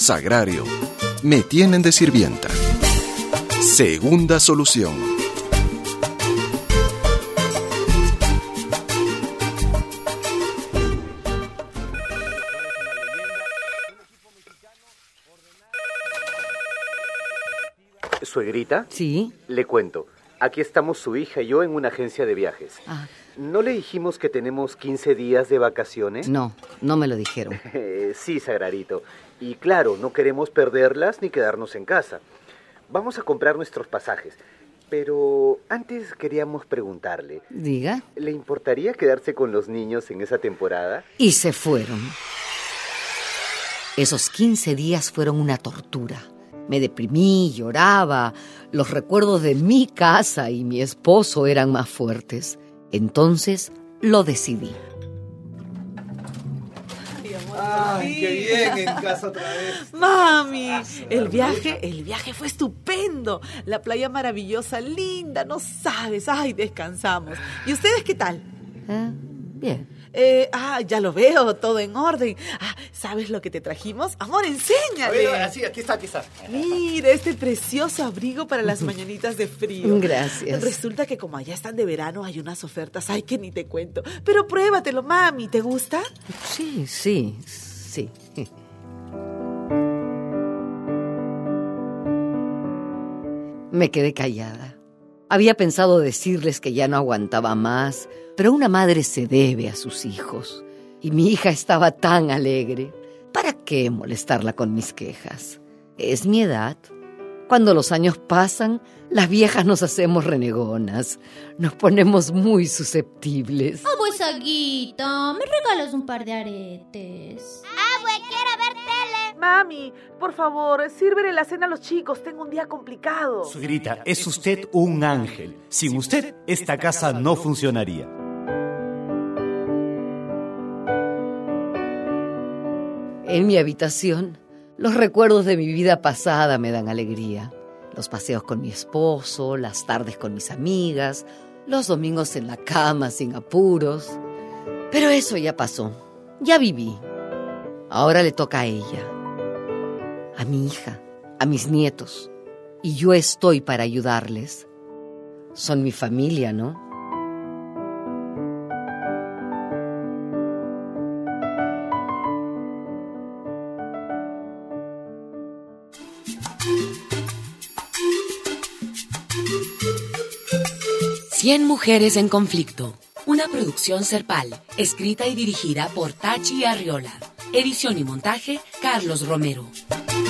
Sagrario. Me tienen de sirvienta. Segunda solución. ¿Suegrita? Sí. Le cuento. Aquí estamos su hija y yo en una agencia de viajes. Ah. ¿No le dijimos que tenemos 15 días de vacaciones? No me lo dijeron. Sí, Sagrarito. Y claro, no queremos perderlas ni quedarnos en casa. Vamos a comprar nuestros pasajes. Pero antes queríamos preguntarle. Diga. ¿Le importaría quedarse con los niños en esa temporada? Y se fueron. Esos 15 días fueron una tortura. Me deprimí, lloraba. Los recuerdos de mi casa y mi esposo eran más fuertes. Entonces lo decidí. ¡Ay, qué bien! En casa otra vez. Mami, el viaje fue estupendo. La playa maravillosa, linda, no sabes. Ay, descansamos. ¿Y ustedes qué tal? Bien. Ya lo veo, todo en orden. ¿Sabes lo que te trajimos? Amor, enséñale. Sí, aquí está. Mira, este precioso abrigo para las mañanitas de frío. Gracias. Resulta que como allá están de verano, hay unas ofertas, ay, que ni te cuento. Pero pruébatelo, mami, ¿te gusta? Sí. Me quedé callada. Había pensado decirles que ya no aguantaba más, pero una madre se debe a sus hijos. Y mi hija estaba tan alegre. ¿Para qué molestarla con mis quejas? Es mi edad. Cuando los años pasan, las viejas nos hacemos renegonas. Nos ponemos muy susceptibles. Pues, Aguita, ¿me regalas un par de aretes? Quiero ver tele. Mami, por favor, sírvele la cena a los chicos. Tengo un día complicado. Suegrita, es usted un ángel. Sin usted, esta casa no funcionaría. En mi habitación, los recuerdos de mi vida pasada me dan alegría. Los paseos con mi esposo, las tardes con mis amigas, los domingos en la cama sin apuros. Pero eso ya pasó, ya viví. Ahora le toca a ella, a mi hija, a mis nietos. Y yo estoy para ayudarles. Son mi familia, ¿no? Cien mujeres en conflicto. Una producción Serpal, escrita y dirigida por Tachi Arriola. Edición y montaje, Carlos Romero.